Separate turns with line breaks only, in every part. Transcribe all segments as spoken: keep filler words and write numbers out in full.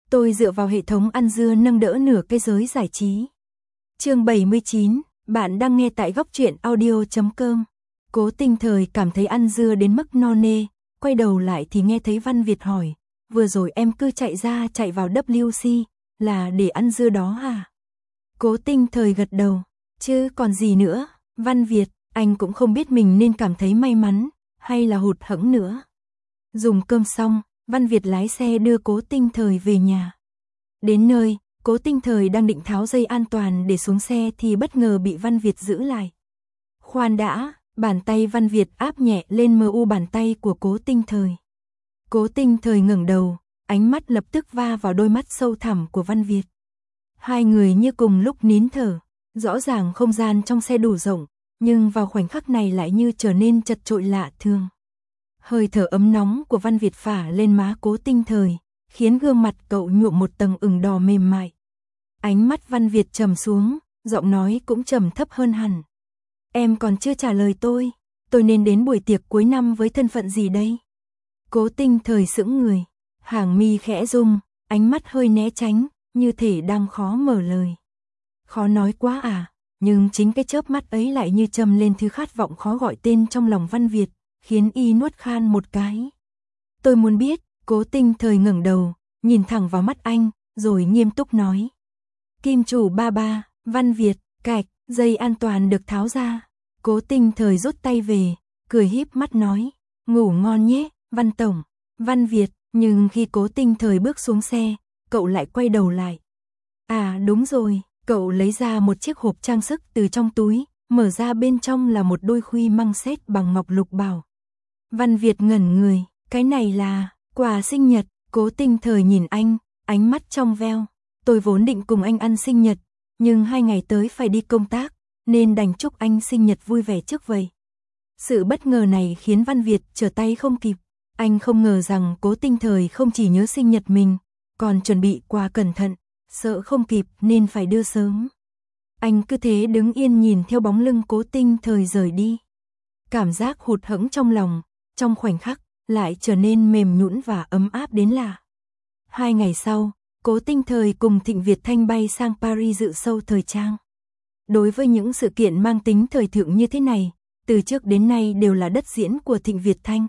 Tôi dựa vào hệ thống ăn dưa nâng đỡ nửa cái giới giải trí. Chương bảy mươi chín, bạn đang nghe tại góc truyện audio chấm com. Cố Tinh Thời cảm thấy ăn dưa đến mức no nê, quay đầu lại thì nghe thấy Văn Việt hỏi, vừa rồi em cứ chạy ra chạy vào W C, là để ăn dưa đó à? Cố Tinh Thời gật đầu, chứ còn gì nữa, Văn Việt, anh cũng không biết mình nên cảm thấy may mắn, hay là hụt hẫng nữa. Dùng cơm xong, Văn Việt lái xe đưa Cố Tinh Thời về nhà. Đến nơi, Cố Tinh Thời đang định tháo dây an toàn để xuống xe thì bất ngờ bị Văn Việt giữ lại. Khoan đã, bàn tay Văn Việt áp nhẹ lên mờ u bàn tay của Cố Tinh Thời. Cố Tinh Thời ngẩng đầu, ánh mắt lập tức va vào đôi mắt sâu thẳm của Văn Việt. Hai người như cùng lúc nín thở, rõ ràng không gian trong xe đủ rộng, nhưng vào khoảnh khắc này lại như trở nên chật chội lạ thường. Hơi thở ấm nóng của Văn Việt phả lên má Cố Tinh Thời, khiến gương mặt cậu nhuộm một tầng ửng đỏ mềm mại. Ánh mắt Văn Việt trầm xuống, giọng nói cũng trầm thấp hơn hẳn. Em còn chưa trả lời tôi, tôi nên đến buổi tiệc cuối năm với thân phận gì đây? Cố Tinh Thời sững người, hàng mi khẽ rung, ánh mắt hơi né tránh, như thể đang khó mở lời. Khó nói quá à, nhưng chính cái chớp mắt ấy lại như trầm lên thứ khát vọng khó gọi tên trong lòng Văn Việt, khiến y nuốt khan một cái. Tôi muốn biết, Cố Tinh Thời ngẩng đầu, nhìn thẳng vào mắt anh, rồi nghiêm túc nói. Kim chủ ba ba, Văn Việt, cạch, dây an toàn được tháo ra. Cố Tinh Thời rút tay về, cười híp mắt nói, ngủ ngon nhé, Văn Tổng, Văn Việt, nhưng khi Cố Tinh Thời bước xuống xe, cậu lại quay đầu lại. À đúng rồi, cậu lấy ra một chiếc hộp trang sức từ trong túi, mở ra bên trong là một đôi khuy măng sét bằng ngọc lục bảo. Văn Việt ngẩn người, cái này là quà sinh nhật. Cố Tinh Thời nhìn anh, ánh mắt trong veo. Tôi vốn định cùng anh ăn sinh nhật, nhưng hai ngày tới phải đi công tác, nên đành chúc anh sinh nhật vui vẻ trước vậy. Sự bất ngờ này khiến Văn Việt trở tay không kịp. Anh không ngờ rằng Cố Tinh Thời không chỉ nhớ sinh nhật mình, còn chuẩn bị quà cẩn thận, sợ không kịp nên phải đưa sớm. Anh cứ thế đứng yên nhìn theo bóng lưng Cố Tinh Thời rời đi. Cảm giác hụt hẫng trong lòng, trong khoảnh khắc, lại trở nên mềm nhũn và ấm áp đến lạ. Hai ngày sau, Cố Tinh Thời cùng Thịnh Việt Thanh bay sang Paris dự show thời trang. Đối với những sự kiện mang tính thời thượng như thế này, từ trước đến nay đều là đất diễn của Thịnh Việt Thanh.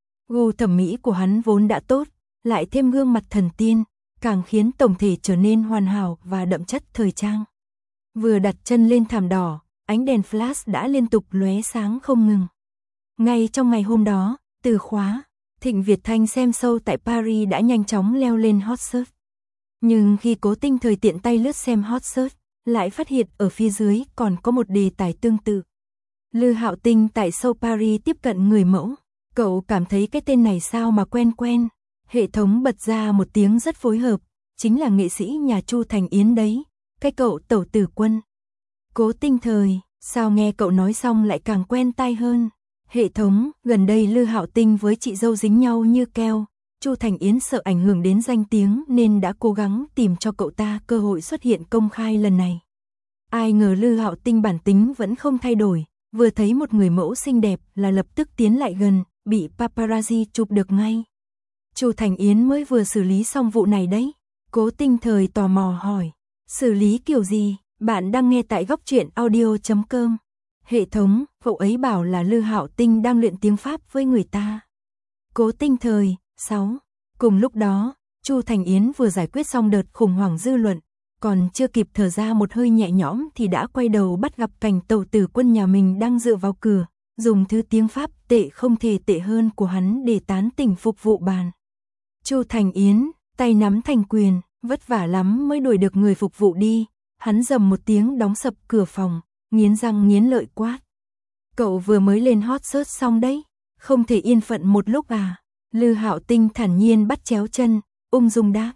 Gu thẩm mỹ của hắn vốn đã tốt, lại thêm gương mặt thần tiên, càng khiến tổng thể trở nên hoàn hảo và đậm chất thời trang. Vừa đặt chân lên thảm đỏ, ánh đèn flash đã liên tục lóe sáng không ngừng. Ngay trong ngày hôm đó, từ khóa, Thịnh Việt Thanh xem show tại Paris đã nhanh chóng leo lên hot search. Nhưng khi Cố Tinh Thời tiện tay lướt xem hot search, lại phát hiện ở phía dưới còn có một đề tài tương tự. Lư Hạo Tinh tại show Paris tiếp cận người mẫu. Cậu cảm thấy cái tên này sao mà quen quen. Hệ thống bật ra một tiếng rất phối hợp, chính là nghệ sĩ nhà Chu Thành Yến đấy, cái cậu Tẩu Tử Quân. Cố Tinh Thời, sao nghe cậu nói xong lại càng quen tai hơn. Hệ thống, gần đây Lư Hạo Tinh với chị dâu dính nhau như keo, Chu Thành Yến sợ ảnh hưởng đến danh tiếng nên đã cố gắng tìm cho cậu ta cơ hội xuất hiện công khai lần này. Ai ngờ Lư Hạo Tinh bản tính vẫn không thay đổi, vừa thấy một người mẫu xinh đẹp là lập tức tiến lại gần, bị paparazzi chụp được ngay. Chu Thành Yến mới vừa xử lý xong vụ này đấy. Cố Tinh Thời tò mò hỏi, xử lý kiểu gì? Bạn đang nghe tại góc truyện audio chấm com. Hệ thống, cậu ấy bảo là Lư Hạo Tinh đang luyện tiếng Pháp với người ta. Cố Tinh Thời, sáu. Cùng lúc đó, Chu Thành Yến vừa giải quyết xong đợt khủng hoảng dư luận, còn chưa kịp thở ra một hơi nhẹ nhõm thì đã quay đầu bắt gặp cảnh Tẩu Tử Quân nhà mình đang dựa vào cửa, dùng thứ tiếng Pháp tệ không thể tệ hơn của hắn để tán tỉnh phục vụ bàn. Chu Thành Yến, tay nắm thành quyền, vất vả lắm mới đuổi được người phục vụ đi, hắn rầm một tiếng đóng sập cửa phòng, nghiến răng nghiến lợi quát. Cậu vừa mới lên hot search xong đấy, không thể yên phận một lúc à? Lư Hạo Tinh thản nhiên bắt chéo chân, ung dung đáp.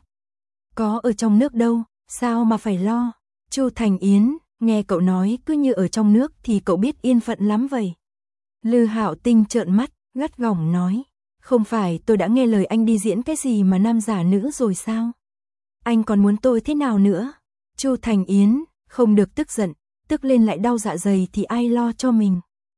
Có ở trong nước đâu, sao mà phải lo? Chu Thành Yến, nghe cậu nói cứ như ở trong nước thì cậu biết yên phận lắm vậy. Lư Hạo Tinh trợn mắt, gắt gỏng nói. Không phải tôi đã nghe lời anh đi diễn cái gì mà nam giả nữ rồi sao? Anh còn muốn tôi thế nào nữa? Chu Thành Yến, không được tức giận, tức lên lại đau dạ dày thì ai lo cho mình.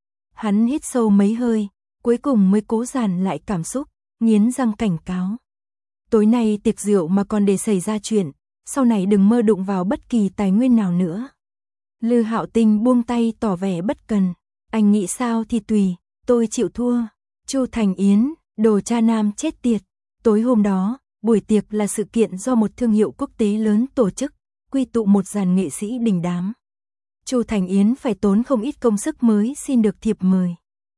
Hắn hít sâu mấy hơi, cuối cùng mới cố dàn lại cảm xúc, nghiến răng cảnh cáo. tối nay tiệc rượu mà còn để xảy ra chuyện, sau này đừng mơ đụng vào bất kỳ tài nguyên nào nữa. Lư Hạo Tinh buông tay tỏ vẻ bất cần, anh nghĩ sao thì tùy, tôi chịu thua. Chu Thành Yến, đồ cha nam chết tiệt. Tối hôm đó, buổi tiệc là sự kiện do một thương hiệu quốc tế lớn tổ chức, quy tụ một dàn nghệ sĩ đình đám. Chu Thành Yến phải tốn không ít công sức mới xin được thiệp mời.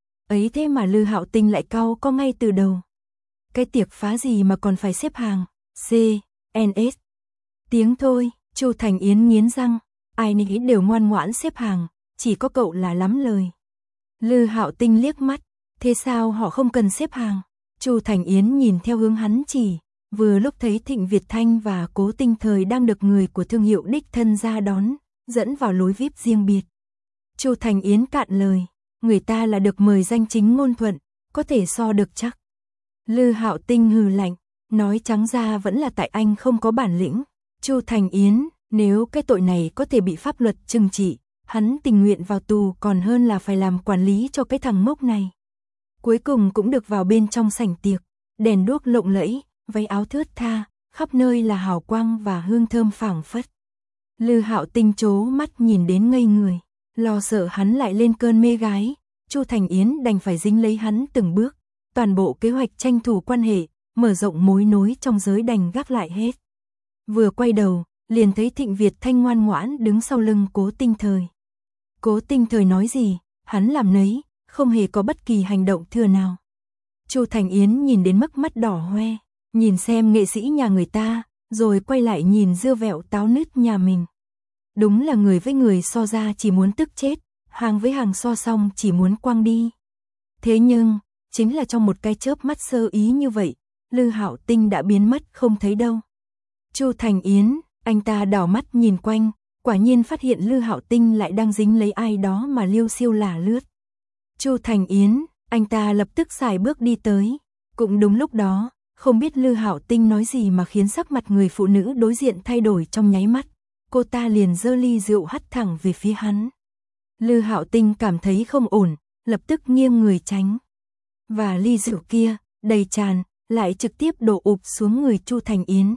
Ấy thế mà Lư Hạo Tinh lại cau có ngay từ đầu. Cái tiệc phá gì mà còn phải xếp hàng, C, N S. Tiếng thôi, Chu Thành Yến nghiến răng, ai nấy đều ngoan ngoãn xếp hàng, chỉ có cậu là lắm lời. Lư Hạo Tinh liếc mắt, thế sao họ không cần xếp hàng? Chu Thành Yến nhìn theo hướng hắn chỉ, vừa lúc thấy Thịnh Việt Thanh và Cố Tinh Thời đang được người của thương hiệu đích thân ra đón, dẫn vào lối vi ai pi riêng biệt. Chu Thành Yến cạn lời, người ta là được mời danh chính ngôn thuận, có thể so được chắc. Lư Hạo Tinh hừ lạnh, nói trắng ra vẫn là tại anh không có bản lĩnh. Chu Thành Yến, nếu cái tội này có thể bị pháp luật trừng trị, hắn tình nguyện vào tù còn hơn là phải làm quản lý cho cái thằng ngốc này. Cuối cùng cũng được vào bên trong sảnh tiệc, đèn đuốc lộng lẫy, váy áo thướt tha, khắp nơi là hào quang và hương thơm phảng phất. Lư Hạo Tinh trố mắt nhìn đến ngây người, lo sợ hắn lại lên cơn mê gái, Chu Thành Yến đành phải dính lấy hắn từng bước, toàn bộ kế hoạch tranh thủ quan hệ, mở rộng mối nối trong giới đành gác lại hết. Vừa quay đầu, liền thấy Thịnh Việt Thanh ngoan ngoãn đứng sau lưng Cố Tinh Thời. Cố Tinh Thời nói gì, hắn làm nấy, không hề có bất kỳ hành động thừa nào. Chu Thành Yến nhìn đến mức mắt đỏ hoe, nhìn xem nghệ sĩ nhà người ta, rồi quay lại nhìn dưa vẹo táo nứt nhà mình. Đúng là người với người so ra chỉ muốn tức chết, hàng với hàng so xong chỉ muốn quăng đi. Thế nhưng, chính là trong một cái chớp mắt sơ ý như vậy, Lư Hạo Tinh đã biến mất không thấy đâu. Chu Thành Yến, anh ta đảo mắt nhìn quanh, quả nhiên phát hiện Lư Hạo Tinh lại đang dính lấy ai đó mà liêu xiêu lả lướt. Chu Thành Yến, anh ta lập tức xài bước đi tới. Cũng đúng lúc đó, không biết Lư Hạo Tinh nói gì mà khiến sắc mặt người phụ nữ đối diện thay đổi trong nháy mắt. Cô ta liền giơ ly rượu hắt thẳng về phía hắn. Lư Hạo Tinh cảm thấy không ổn, lập tức nghiêng người tránh. Và ly rượu kia, đầy tràn, lại trực tiếp đổ ụp xuống người Chu Thành Yến.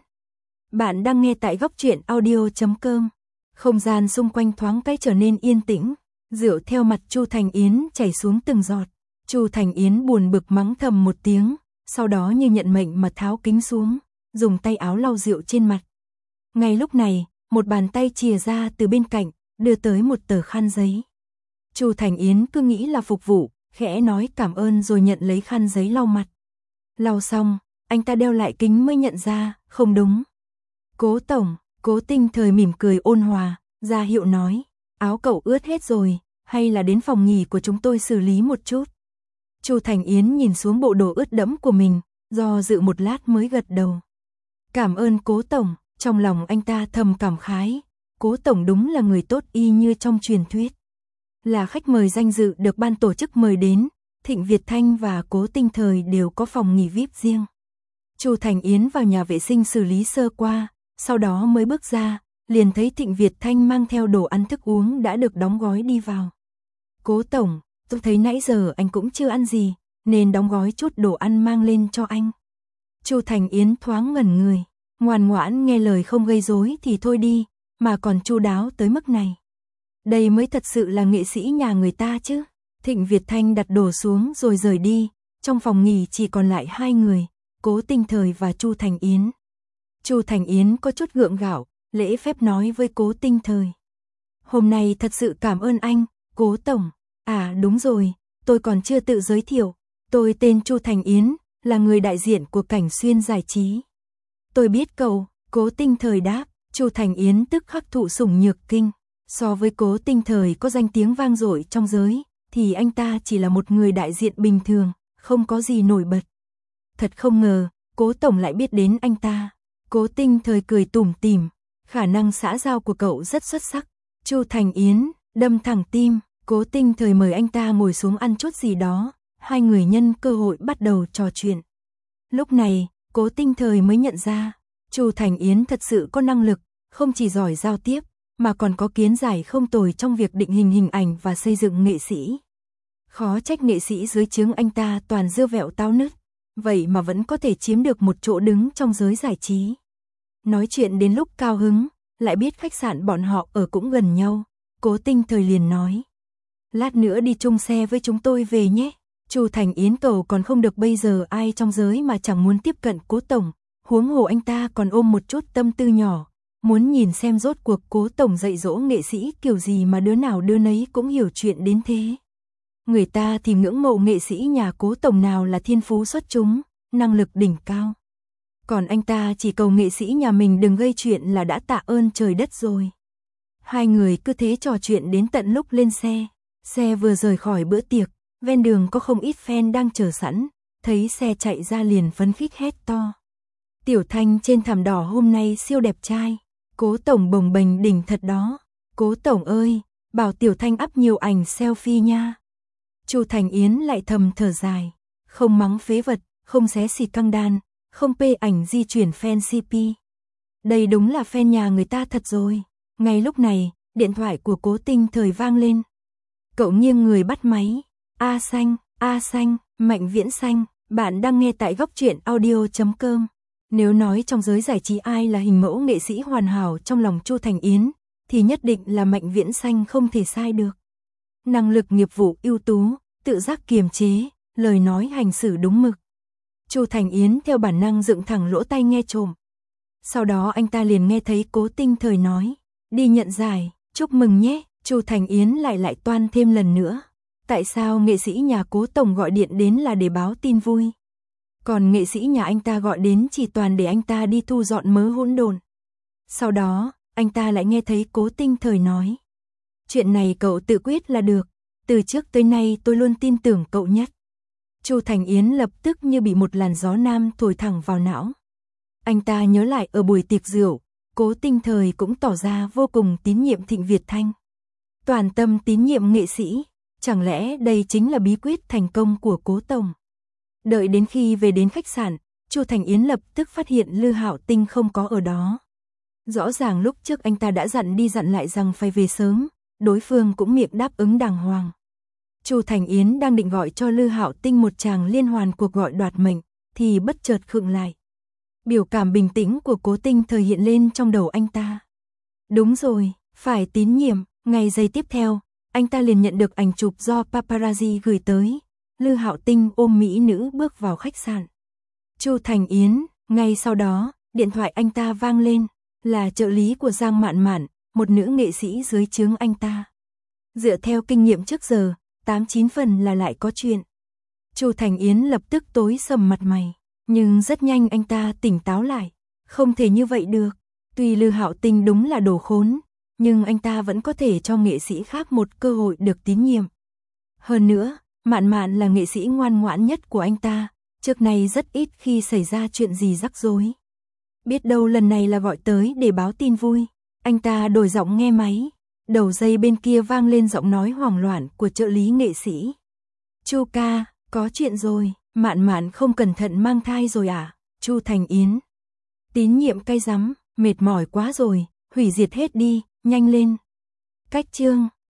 Bạn đang nghe tại góc truyện audio chấm com. Không gian xung quanh thoáng cái trở nên yên tĩnh, rượu theo mặt Chu Thành Yến chảy xuống từng giọt. Chu Thành Yến buồn bực mắng thầm một tiếng, sau đó như nhận mệnh mà tháo kính xuống, dùng tay áo lau rượu trên mặt. Ngay lúc này, một bàn tay chìa ra từ bên cạnh, đưa tới một tờ khăn giấy. Chu Thành Yến cứ nghĩ là phục vụ, khẽ nói cảm ơn rồi nhận lấy khăn giấy lau mặt. Lau xong, anh ta đeo lại kính mới nhận ra, không đúng. Cố tổng, Cố Tinh Thời mỉm cười ôn hòa, ra hiệu nói, áo cậu ướt hết rồi, hay là đến phòng nghỉ của chúng tôi xử lý một chút. Chu Thành Yến nhìn xuống bộ đồ ướt đẫm của mình, do dự một lát mới gật đầu. Cảm ơn Cố tổng, trong lòng anh ta thầm cảm khái, Cố tổng đúng là người tốt y như trong truyền thuyết. Là khách mời danh dự được ban tổ chức mời đến, Thịnh Việt Thanh và Cố Tinh Thời đều có phòng nghỉ vi ai pi riêng. Chu Thành Yến vào nhà vệ sinh xử lý sơ qua, sau đó mới bước ra, liền thấy Thịnh Việt Thanh mang theo đồ ăn thức uống đã được đóng gói đi vào. Cố tổng, tôi thấy nãy giờ anh cũng chưa ăn gì, nên đóng gói chút đồ ăn mang lên cho anh. Chu Thành Yến thoáng ngẩn người, ngoan ngoãn nghe lời không gây rối thì thôi đi, mà còn chu đáo tới mức này. Đây mới thật sự là nghệ sĩ nhà người ta chứ. Thịnh Việt Thanh đặt đồ xuống rồi rời đi, trong phòng nghỉ chỉ còn lại hai người, Cố Tinh Thời và Chu Thành Yến. Chu Thành Yến có chút gượng gạo, lễ phép nói với Cố Tinh Thời. Hôm nay thật sự cảm ơn anh, Cố tổng. À đúng rồi, tôi còn chưa tự giới thiệu, tôi tên Chu Thành Yến, là người đại diện của Cảnh Xuyên Giải Trí. Tôi biết cậu, Cố Tinh Thời đáp, Chu Thành Yến tức khắc thụ sủng nhược kinh. So với Cố Tinh Thời có danh tiếng vang dội trong giới, thì anh ta chỉ là một người đại diện bình thường, không có gì nổi bật. Thật không ngờ, Cố tổng lại biết đến anh ta. Cố Tinh Thời cười tủm tỉm, khả năng xã giao của cậu rất xuất sắc. Chu Thành Yến đâm thẳng tim, Cố Tinh Thời mời anh ta ngồi xuống ăn chút gì đó, hai người nhân cơ hội bắt đầu trò chuyện. Lúc này, Cố Tinh Thời mới nhận ra, Chu Thành Yến thật sự có năng lực, không chỉ giỏi giao tiếp, mà còn có kiến giải không tồi trong việc định hình hình ảnh và xây dựng nghệ sĩ. Khó trách nghệ sĩ dưới trướng anh ta toàn dưa vẹo táo nứt. vậy mà vẫn có thể chiếm được một chỗ đứng trong giới giải trí. Nói chuyện đến lúc cao hứng, lại biết khách sạn bọn họ ở cũng gần nhau, Cố Tinh Thời liền nói. Lát nữa đi chung xe với chúng tôi về nhé. Chu Thành Yến cầu còn không được, bây giờ ai trong giới mà chẳng muốn tiếp cận Cố Tổng, huống hồ anh ta còn ôm một chút tâm tư nhỏ, muốn nhìn xem rốt cuộc Cố Tổng dạy dỗ nghệ sĩ kiểu gì mà đứa nào đứa nấy cũng hiểu chuyện đến thế. Người ta thì ngưỡng mộ nghệ sĩ nhà Cố Tổng nào là thiên phú xuất chúng, năng lực đỉnh cao. Còn anh ta chỉ cầu nghệ sĩ nhà mình đừng gây chuyện là đã tạ ơn trời đất rồi. Hai người cứ thế trò chuyện đến tận lúc lên xe. Xe vừa rời khỏi bữa tiệc, ven đường có không ít fan đang chờ sẵn, thấy xe chạy ra liền phấn khích hét to. Tiểu Thanh trên thảm đỏ hôm nay siêu đẹp trai, Cố Tổng bồng bềnh đỉnh thật đó. Cố Tổng ơi, bảo Tiểu Thanh up nhiều ảnh selfie nha. Chu Thành Yến lại thầm thở dài, không mắng phế vật, không xé xịt căng đan, không pê ảnh di chuyển fan xê pê. Đây đúng là fan nhà người ta thật rồi. Ngay lúc này, điện thoại của Cố Tinh Thời vang lên. Cậu nghiêng người bắt máy. A Xanh, A Xanh, Mạnh Viễn Xanh, bạn đang nghe tại góc truyện audio chấm com. Nếu nói trong giới giải trí ai là hình mẫu nghệ sĩ hoàn hảo trong lòng Chu Thành Yến, thì nhất định là Mạnh Viễn Xanh không thể sai được. Năng lực nghiệp vụ ưu tú, tự giác kiềm chế, lời nói hành xử đúng mực. Chu Thành Yến theo bản năng dựng thẳng lỗ tai nghe trộm. Sau đó anh ta liền nghe thấy Cố Tinh Thời nói, đi nhận giải, chúc mừng nhé. Chu Thành Yến lại lại toan thêm lần nữa. Tại sao nghệ sĩ nhà Cố Tổng gọi điện đến là để báo tin vui? Còn nghệ sĩ nhà anh ta gọi đến chỉ toàn để anh ta đi thu dọn mớ hỗn độn. Sau đó, anh ta lại nghe thấy Cố Tinh Thời nói, chuyện này cậu tự quyết là được, từ trước tới nay tôi luôn tin tưởng cậu nhất. Chu Thành Yến lập tức như bị một làn gió nam thổi thẳng vào não. Anh ta nhớ lại ở buổi tiệc rượu, Cố Tinh Thời cũng tỏ ra vô cùng tín nhiệm Thịnh Việt Thanh. Toàn tâm tín nhiệm nghệ sĩ, chẳng lẽ đây chính là bí quyết thành công của Cố Tổng? Đợi đến khi về đến khách sạn, Chu Thành Yến lập tức phát hiện Lư Hạo Tinh không có ở đó. Rõ ràng lúc trước anh ta đã dặn đi dặn lại rằng phải về sớm, đối phương cũng miệng đáp ứng đàng hoàng. Chu Thành Yến đang định gọi cho Lư Hạo Tinh một tràng liên hoàn cuộc gọi đoạt mệnh, thì bất chợt khựng lại. Biểu cảm bình tĩnh của Cố Tinh Thời hiện lên trong đầu anh ta. Đúng rồi, phải tín nhiệm. Ngay giây tiếp theo, anh ta liền nhận được ảnh chụp do paparazzi gửi tới. Lư Hạo Tinh ôm mỹ nữ bước vào khách sạn. Chu Thành Yến, ngay sau đó, điện thoại anh ta vang lên, là trợ lý của Giang Mạn Mạn, một nữ nghệ sĩ dưới trướng anh ta. Dựa theo kinh nghiệm trước giờ, tám chín phần là lại có chuyện. Chu Thành Yến lập tức tối sầm mặt mày, nhưng rất nhanh anh ta tỉnh táo lại, không thể như vậy được. Tuy Lư Hạo Tinh đúng là đồ khốn, nhưng anh ta vẫn có thể cho nghệ sĩ khác một cơ hội được tín nhiệm. Hơn nữa, Mạn Mạn là nghệ sĩ ngoan ngoãn nhất của anh ta, trước này rất ít khi xảy ra chuyện gì rắc rối. Biết đâu lần này là gọi tới để báo tin vui. Anh ta đổi giọng nghe máy, đầu dây bên kia vang lên giọng nói hoảng loạn của trợ lý nghệ sĩ. Chu ca, có chuyện rồi, Mạn Mạn không cẩn thận mang thai rồi à? Chu Thành Yến. Tín nhiệm cay rắm, mệt mỏi quá rồi, hủy diệt hết đi, nhanh lên. Cách chương